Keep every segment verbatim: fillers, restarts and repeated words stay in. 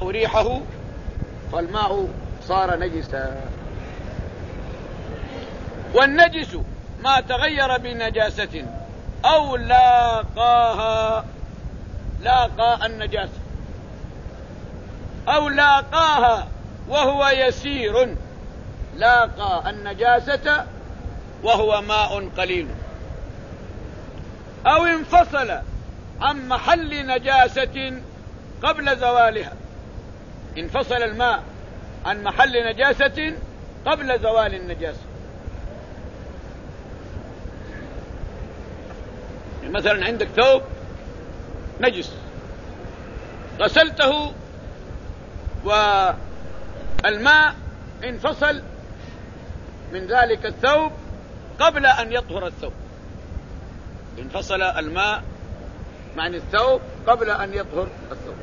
الماء ريحه فالماء صار نجسا. والنجس ما تغير بنجاسة أو لاقاها، لاقى النجاسة أو لاقاها وهو يسير، لاقى النجاسة وهو ماء قليل، أو انفصل عن محل نجاسة قبل زوالها، انفصل الماء عن محل نجاسة قبل زوال النجاسة. مثلا عندك ثوب نجس غسلته والماء انفصل من ذلك الثوب قبل أن يطهر الثوب، انفصل الماء عن الثوب قبل أن يطهر الثوب،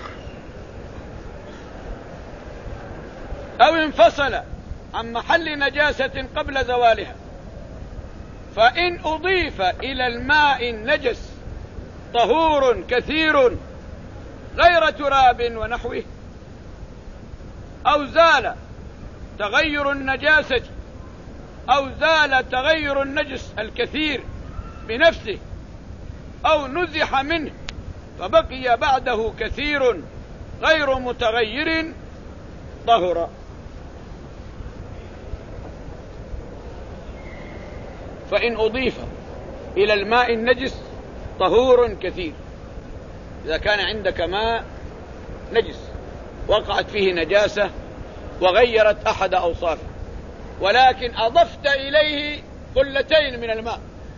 أو انفصل عن محل نجاسة قبل زوالها، فإن أضيف إلى الماء النجس طهور كثير غير تراب ونحوه، أو زال تغير النجاسة أو زال تغير النجس الكثير بنفسه، أو نزح منه فبقي بعده كثير غير متغير، طهر. فإن أضيف إلى الماء النجس طهور كثير، إذا كان عندك ماء نجس وقعت فيه نجاسة وغيرت أحد أوصافه، ولكن أضفت إليه قلتين من الماء،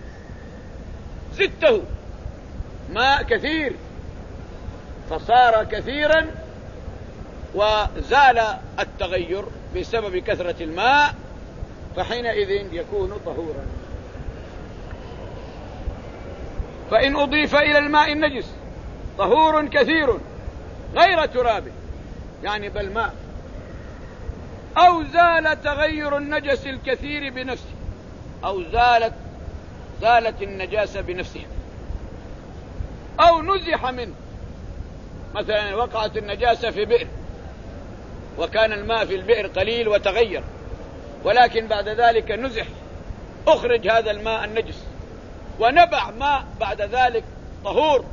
زدته ماء كثير فصار كثيرا وزال التغير بسبب كثرة الماء، فحينئذ يكون طهورا. فإن أضيف إلى الماء النجس طهور كثير غير تراب، يعني بالماء، أو زال تغير النجس الكثير بنفسه، أو زالت زالت النجاسة بنفسها، أو نزح منه، مثلا وقعت النجاسة في بئر وكان الماء في البئر قليل وتغير، ولكن بعد ذلك نزح، أخرج هذا الماء النجس ونبع ماء بعد ذلك طهور،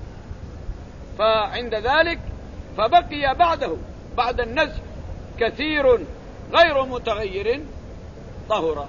فعند ذلك فبقي بعده بعد النزح كثير غير متغير، طهر.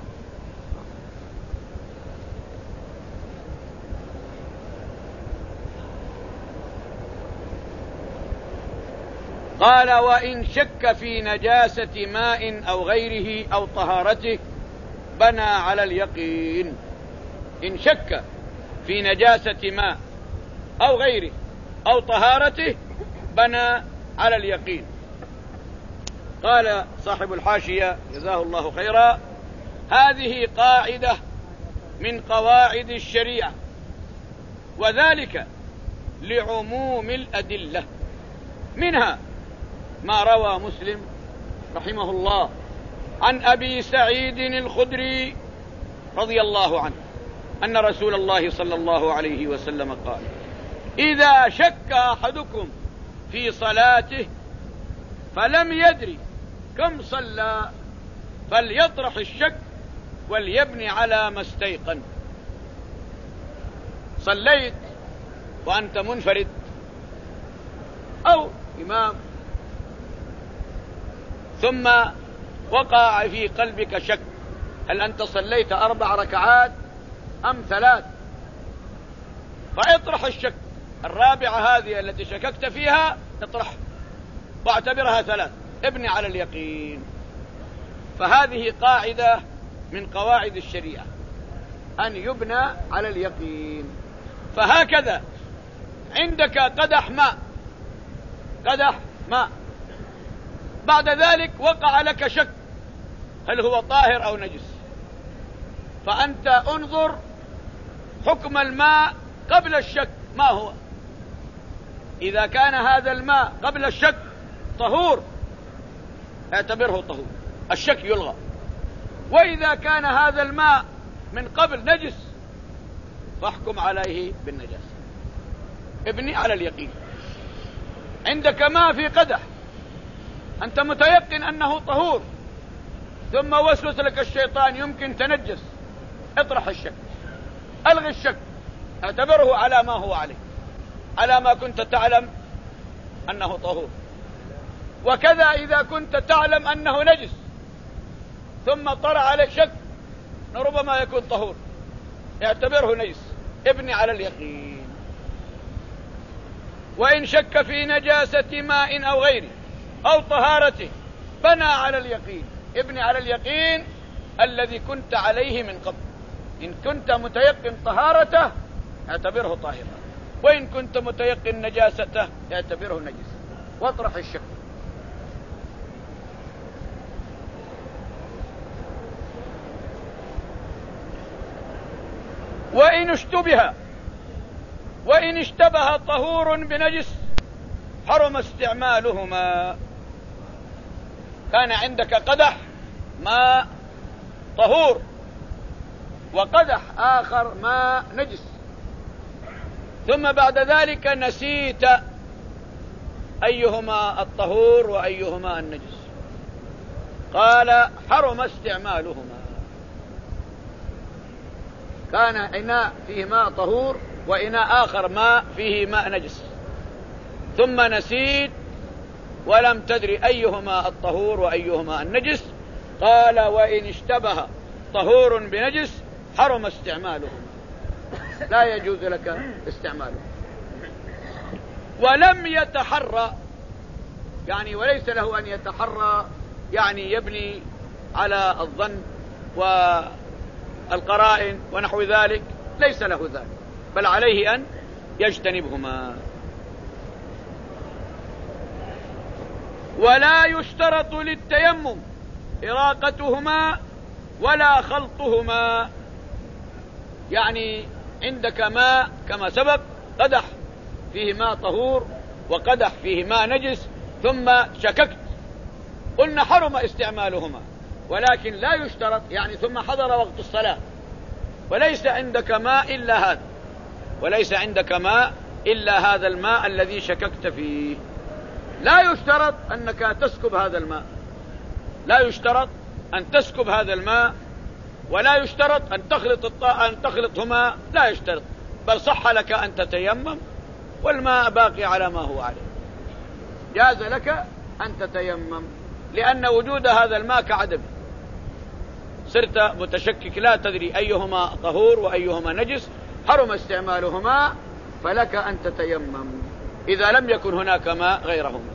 قال: وإن شك في نجاسة ماء أو غيره أو طهارته بنى على اليقين. إن شك في نجاسة ماء أو غيره أو طهارته بنى على اليقين. قال صاحب الحاشية جزاه الله خيرا: هذه قاعدة من قواعد الشريعة، وذلك لعموم الأدلة، منها ما روى مسلم رحمه الله عن أبي سعيد الخدري رضي الله عنه أن رسول الله صلى الله عليه وسلم قال: إذا شك أحدكم في صلاته فلم يدري كم صلى فليطرح الشك وليبني على ما استيقن. صليت وأنت منفرد أو إمام، ثم وقع في قلبك شك، هل أنت صليت أربع ركعات أم ثلاث؟ فاطرح الشك، الرابعة هذه التي شككت فيها اطرح واعتبرها ثلاث، ابني على اليقين. فهذه قاعدة من قواعد الشريعة، أن يبنى على اليقين. فهكذا عندك قدح ماء، قدح ماء، بعد ذلك وقع لك شك هل هو طاهر أو نجس، فأنت انظر حكم الماء قبل الشك ما هو. إذا كان هذا الماء قبل الشك طهور اعتبره طهور، الشك يلغى. وإذا كان هذا الماء من قبل نجس فاحكم عليه بالنجاسة، ابني على اليقين. عندك ماء في قدح أنت متيقن أنه طهور، ثم وسوس لك الشيطان يمكن تنجس، اطرح الشك، ألغي الشك، اعتبره على ما هو عليه، على ما كنت تعلم أنه طهور. وكذا إذا كنت تعلم أنه نجس ثم طرأ عليك شك ربما يكون طهور، اعتبره نجس، ابني على اليقين. وإن شك في نجاسة ماء أو غيره أو طهارته بنى على اليقين، ابني على اليقين الذي كنت عليه من قبل. إن كنت متيقن طهارته اعتبره طاهرا، وإن كنت متيقن نجاسته اعتبره نجس، واطرح الشك. وإن اشتبه وإن اشتبه طهور بنجس حرم استعمالهما. كان عندك قدح ماء طهور وقدح آخر ماء نجس، ثم بعد ذلك نسيت أيهما الطهور وأيهما النجس، قال حرم استعمالهما. كان إناء فيه ماء طهور وإناء آخر ماء فيه ماء نجس، ثم نسيت ولم تدري أيهما الطهور وأيهما النجس، قال وإن اشتبه طهور بنجس حرم استعمالهما، لا يجوز لك استعماله. ولم يتحرى، يعني وليس له أن يتحرى، يعني يبني على الظن والقرائن ونحو ذلك، ليس له ذلك، بل عليه أن يجتنبهما. ولا يشترط للتيمم إراقتهما ولا خلطهما. يعني عندك ماء كما سبق، قدح فيه ماء طهور وقدح فيه ماء نجس، ثم شككت، قلنا حرم استعمالهما، ولكن لا يشترط، يعني ثم حضر وقت الصلاة وليس عندك ماء إلا هذا، وليس عندك ماء إلا هذا الماء الذي شككت فيه، لا يشترط أنك تسكب هذا الماء، لا يشترط أن تسكب هذا الماء، ولا يشترط أن تخلط الطاء أن تخلطهما، لا يشترط، بل صح لك أن تتيمم والماء باقي على ما هو عليه، جاز لك أن تتيمم، لأن وجود هذا الماء كعدم، صرت متشكك لا تدري أيهما طهور وأيهما نجس، حرم استعمالهما، فلك أن تتيمم إذا لم يكن هناك ماء غيرهما.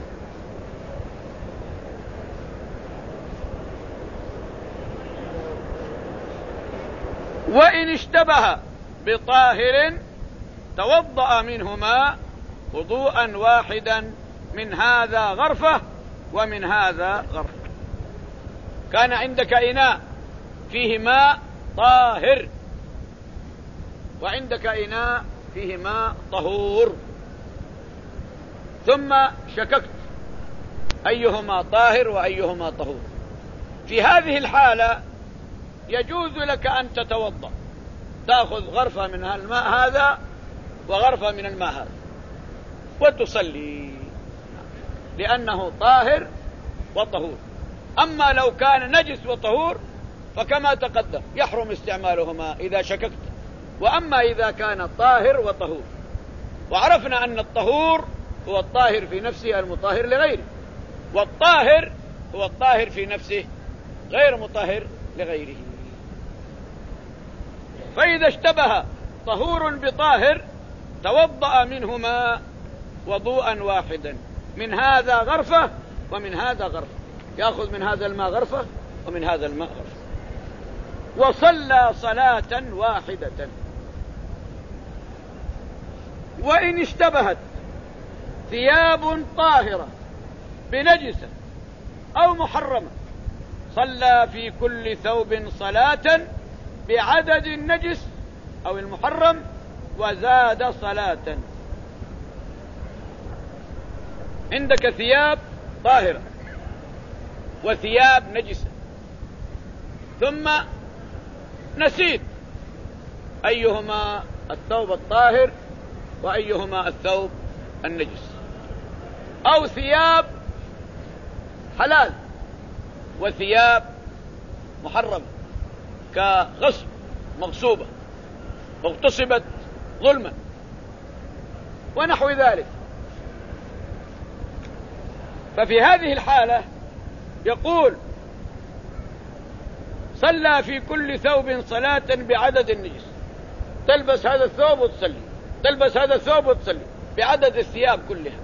وإن اشتبه بطاهر توضأ منهما وضوءا واحدا، من هذا غرفة ومن هذا غرفة. كان عندك إناء فيه ماء طاهر وعندك إناء فيه ماء طهور، ثم شككت أيهما طاهر وأيهما طهور، في هذه الحالة يجوز لك أن تتوضأ، تأخذ غرفة من الماء هذا وغرفة من الماء هذا وتصلي، لأنه طاهر وطهور. أما لو كان نجس وطهور فكما تقدم يحرم استعمالهما إذا شككت، وأما إذا كان طاهر وطهور. وعرفنا أن الطهور هو الطاهر في نفسه المطهر لغيره، والطاهر هو الطاهر في نفسه غير مطهر لغيره. فإذا اشتبه طهور بطاهر توضأ منهما وضوءا واحدا، من هذا غرفة ومن هذا غرفة، يأخذ من هذا الماء غرفة ومن هذا الماء غرفة، وصلى صلاة واحدة. وإن اشتبهت ثياب طاهرة بنجسة أو محرمة صلى في كل ثوب صلاة بعدد النجس أو المحرم وزاد صلاة. عندك ثياب طاهرة وثياب نجسة، ثم نسيت أيهما الثوب الطاهر وأيهما الثوب النجس، أو ثياب حلال، وثياب محرمة كغصب مغصوبة واغتصبت ظلما ونحو ذلك. ففي هذه الحالة يقول صلى في كل ثوب صلاة بعدد النجس، تلبس هذا الثوب وتصلي، تلبس هذا الثوب وتصلي بعدد الثياب كلها.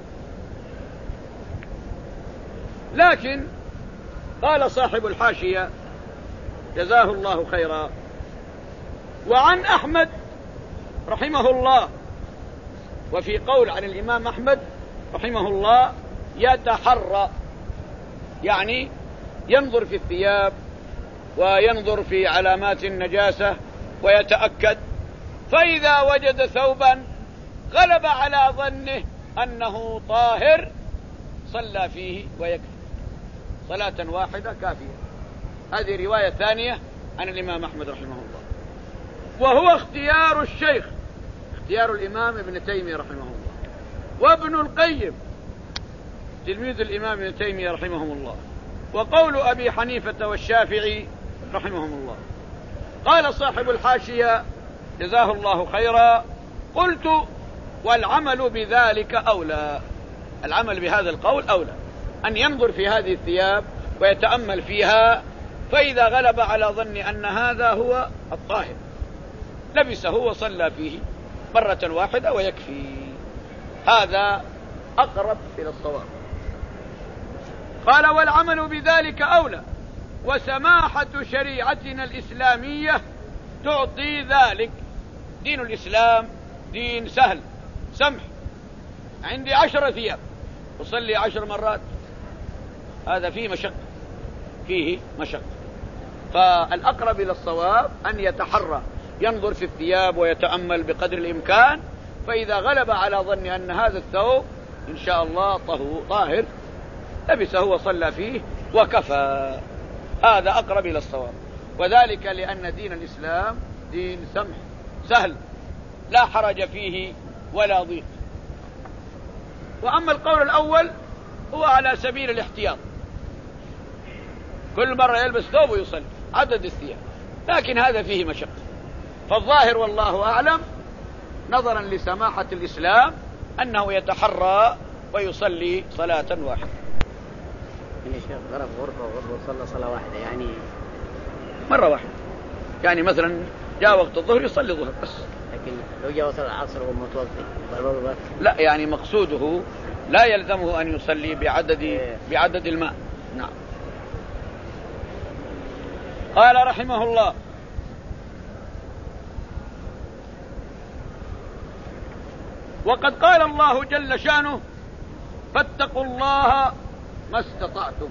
لكن قال صاحب الحاشية جزاه الله خيرا: وعن أحمد رحمه الله، وفي قول عن الإمام أحمد رحمه الله يتحرى، يعني ينظر في الثياب وينظر في علامات النجاسة ويتأكد، فإذا وجد ثوبا غلب على ظنه أنه طاهر صلى فيه ويكفي، صلاة واحدة كافية. هذه رواية ثانية عن الإمام أحمد رحمه الله، وهو اختيار الشيخ، اختيار الإمام ابن تيمية رحمه الله، وابن القيم تلميذ الإمام ابن تيمية رحمهم الله، وقول أبي حنيفة والشافعي رحمهم الله. قال صاحب الحاشية جزاه الله خيرا: قلت والعمل بذلك أولى، العمل بهذا القول أولى، أن ينظر في هذه الثياب ويتأمل فيها، فإذا غلب على ظن أن هذا هو الطاهر لبسه وصلى فيه مرة واحدة ويكفي. هذا أقرب إلى الصواب. قال: والعمل بذلك أولى، وسماحة شريعتنا الإسلامية تعطي ذلك. دين الإسلام دين سهل سمح، عندي عشر ثياب أصلي عشر مرات، هذا فيه مشقة، فيه مشقة. فالأقرب إلى الصواب أن يتحرى، ينظر في الثياب ويتأمل بقدر الإمكان، فإذا غلب على ظن أن هذا الثوب إن شاء الله طاهر لبسه وصلى فيه وكفى. هذا أقرب إلى الصواب، وذلك لأن دين الإسلام دين سمح سهل لا حرج فيه ولا ضيق. وأما القول الأول هو على سبيل الاحتياط، كل مرة يلبس ثوب ويصلي عدد الثياب، لكن هذا فيه مشقة. فالظاهر والله أعلم نظرا لسماحة الإسلام أنه يتحرى ويصلي صلاة واحدة. يعني شيخ ضرب غرفة وغرفة وصلى صلاة واحدة، يعني مرة واحدة، يعني مثلا جاء وقت الظهر يصلي الظهر بس. لكن لو جاء وصل العصر وهو متوضئ لا، يعني مقصوده لا يلزمه أن يصلي بعدد إيه. بعدد الماء. نعم. قال رحمه الله: وقد قال الله جل شانه: فاتقوا الله ما استطعتم.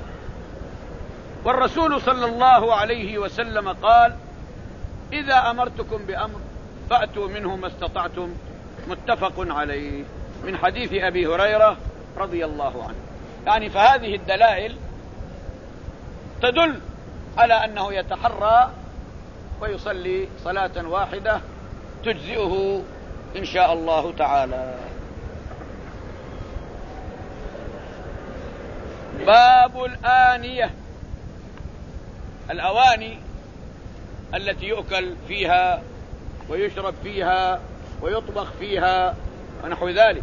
والرسول صلى الله عليه وسلم قال: إذا أمرتكم بأمر فأتوا منه ما استطعتم. متفق عليه، من حديث أبي هريرة رضي الله عنه. يعني فهذه الدلائل تدل على أنه يتحرى ويصلي صلاة واحدة تجزئه إن شاء الله تعالى. باب الآنية، الأواني التي يؤكل فيها ويشرب فيها ويطبخ فيها ونحو ذلك.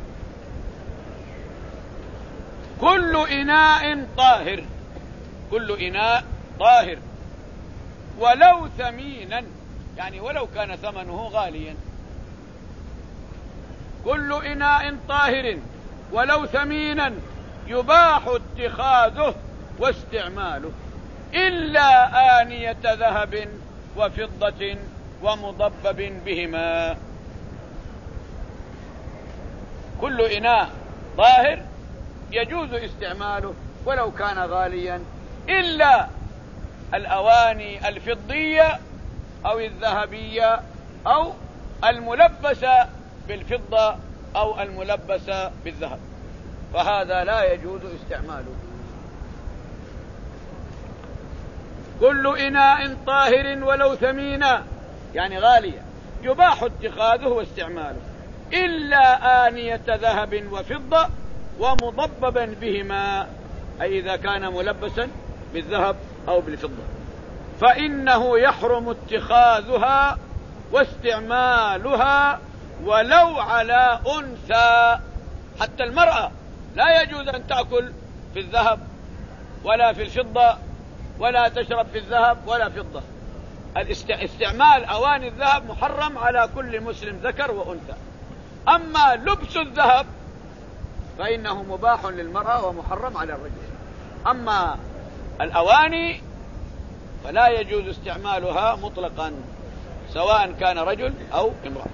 كل إناء طاهر، كل إناء طاهر ولو ثمينا، يعني ولو كان ثمنه غاليا. كل إناء طاهر ولو ثمينا يباح اتخاذه واستعماله، إلا آنية ذهب وفضة ومضبب بهما. كل إناء طاهر يجوز استعماله ولو كان غاليا، إلا الأواني الفضية أو الذهبية أو الملبسة بالفضة أو الملبسة بالذهب، فهذا لا يجوز استعماله. كل إناء طاهر ولو ثمينا، يعني غاليا، يباح اتخاذه واستعماله، إلا آنية ذهب وفضة ومضببا بهما، أي إذا كان ملبسا بالذهب أو بالفضة، فإنه يحرم اتخاذها واستعمالها ولو على أنثى. حتى المرأة لا يجوز أن تأكل في الذهب ولا في الفضة ولا تشرب في الذهب ولا فضة. استعمال أواني الذهب محرم على كل مسلم ذكر وأنثى. أما لبس الذهب فإنه مباح للمرأة ومحرم على الرجل. أما الأواني فلا يجوز استعمالها مطلقا سواء كان رجل أو امرأة.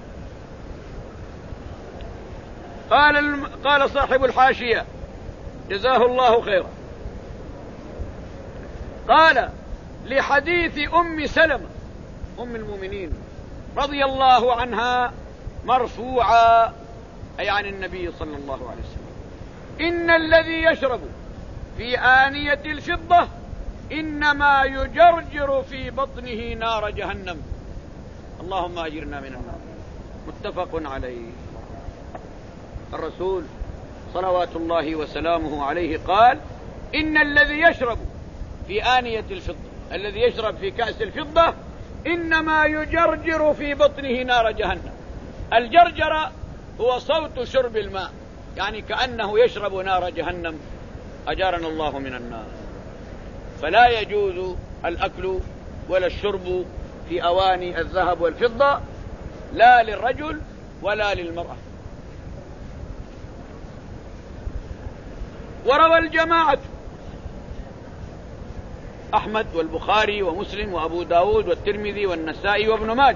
قال الم... قال صاحب الحاشية جزاه الله خيرا، قال لحديث أم سلمة أم المؤمنين رضي الله عنها مرفوعا أي عن النبي صلى الله عليه وسلم: إن الذي يشرب في آنية الفضة إنما يجرجر في بطنه نار جهنم. اللهم أجرنا من النار. متفق عليه. الرسول صلوات الله وسلامه عليه قال: إن الذي يشرب في آنية الفضة، الذي يشرب في كأس الفضة إنما يجرجر في بطنه نار جهنم. الجرجر هو صوت شرب الماء، يعني كأنه يشرب نار جهنم. أجارنا الله من النار. فلا يجوز الأكل ولا الشرب في أواني الذهب والفضة، لا للرجل ولا للمرأة. وروى الجماعة أحمد والبخاري ومسلم وأبو داود والترمذي والنسائي وابن ماجه،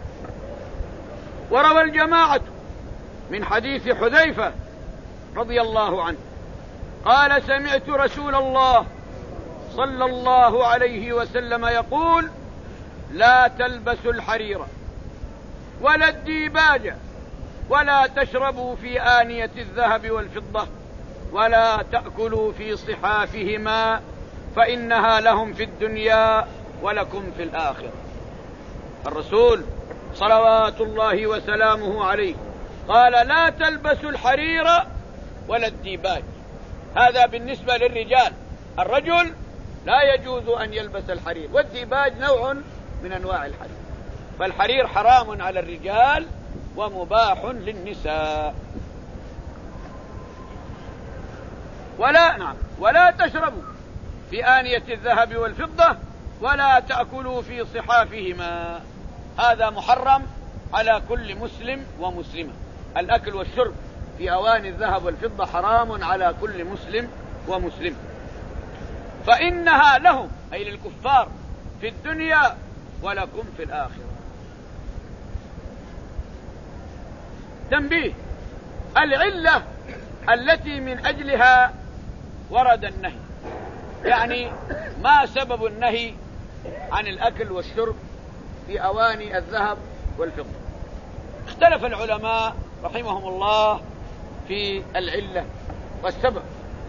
وروى الجماعة من حديث حذيفة رضي الله عنه قال: سمعت رسول الله صلى الله عليه وسلم يقول: لا تلبسوا الحرير ولا الديباج ولا تشربوا في آنية الذهب والفضة ولا تأكلوا في صحافهما فإنها لهم في الدنيا ولكم في الآخرة. الرسول صلوات الله وسلامه عليه قال: لا تلبسوا الحرير ولا الديباج. هذا بالنسبة للرجال. الرجل لا يجوز أن يلبس الحرير، والديباج نوع من أنواع الحرير. فالحرير حرام على الرجال ومباح للنساء. ولا نعم ولا تشربوا في آنية الذهب والفضة ولا تأكلوا في صحافهما. هذا محرم على كل مسلم ومسلمة. الأكل والشرب في أواني الذهب والفضة حرام على كل مسلم ومسلم، فإنها لهم أي للكفار في الدنيا ولكم في الآخرة. تنبيه: العلة التي من أجلها ورد النهي، يعني ما سبب النهي عن الأكل والشرب في أواني الذهب والفضة. اختلف العلماء رحمهم الله في العلة والسبب.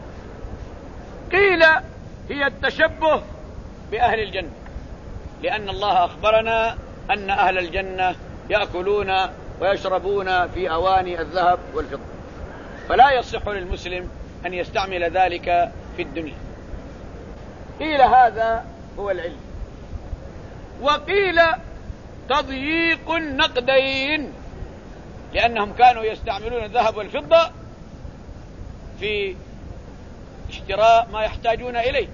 قيل هي التشبه بأهل الجنة، لأن الله أخبرنا أن أهل الجنة يأكلون ويشربون في أواني الذهب والفضة، فلا يصح للمسلم أن يستعمل ذلك في الدنيا. قيل هذا هو العلم. وقيل تضييق النقدين، لأنهم كانوا يستعملون الذهب والفضة في اشتراء ما يحتاجون إليه،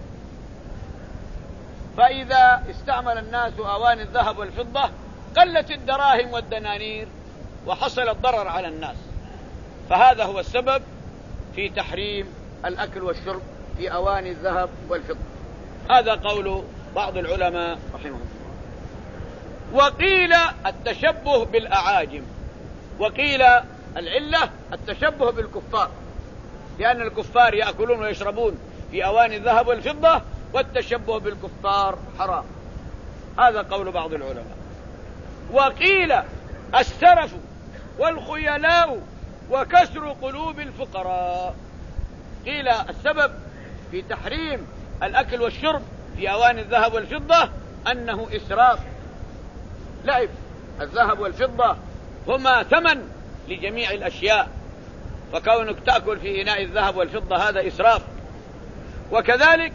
فإذا استعمل الناس أواني الذهب والفضة قلت الدراهم والدنانير وحصل الضرر على الناس. فهذا هو السبب في تحريم الأكل والشرب في أواني الذهب والفضة. هذا قول بعض العلماء رحمهم الله. وقيل التشبه بالأعاجم، وقيل العلة التشبه بالكفار، لأن الكفار يأكلون ويشربون في أواني الذهب والفضة، والتشبه بالكفار حرام. هذا قول بعض العلماء. وقيل السرف والخيلاء وكسر قلوب الفقراء. قيل السبب في تحريم الأكل والشرب في أواني الذهب والفضة أنه إسراف، لعب. الذهب والفضة هما ثمن لجميع الأشياء، فكونك تأكل في إناء الذهب والفضة هذا إسراف. وكذلك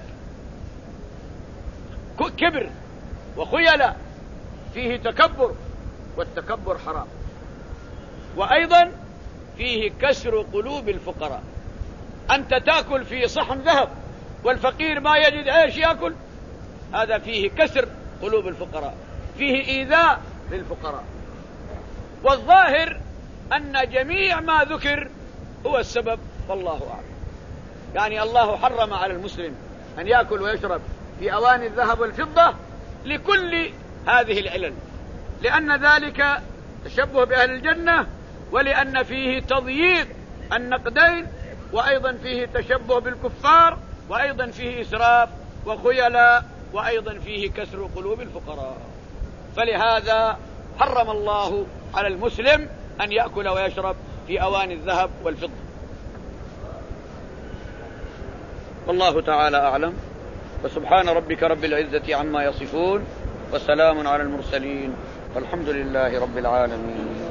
كبر وخيلاء فيه تكبر، والتكبر حرام. وأيضا فيه كسر قلوب الفقراء. أنت تأكل في صحن ذهب والفقير ما يجد عيش يأكل، هذا فيه كسر قلوب الفقراء، فيه إيذاء للفقراء. والظاهر أن جميع ما ذكر هو السبب، والله أعلم. يعني الله حرم على المسلم أن يأكل ويشرب في أواني الذهب والفضة لكل هذه العلل، لأن ذلك تشبه بأهل الجنة، ولأن فيه تضييق النقدين، وأيضا فيه تشبه بالكفار، وأيضا فيه إسراف وخيلاء، وأيضا فيه كسر قلوب الفقراء. فلهذا حرم الله على المسلم أن يأكل ويشرب في أواني الذهب والفضة. والله تعالى أعلم، وسبحان ربك رب العزة عما يصفون، وسلام على المرسلين، والحمد لله رب العالمين.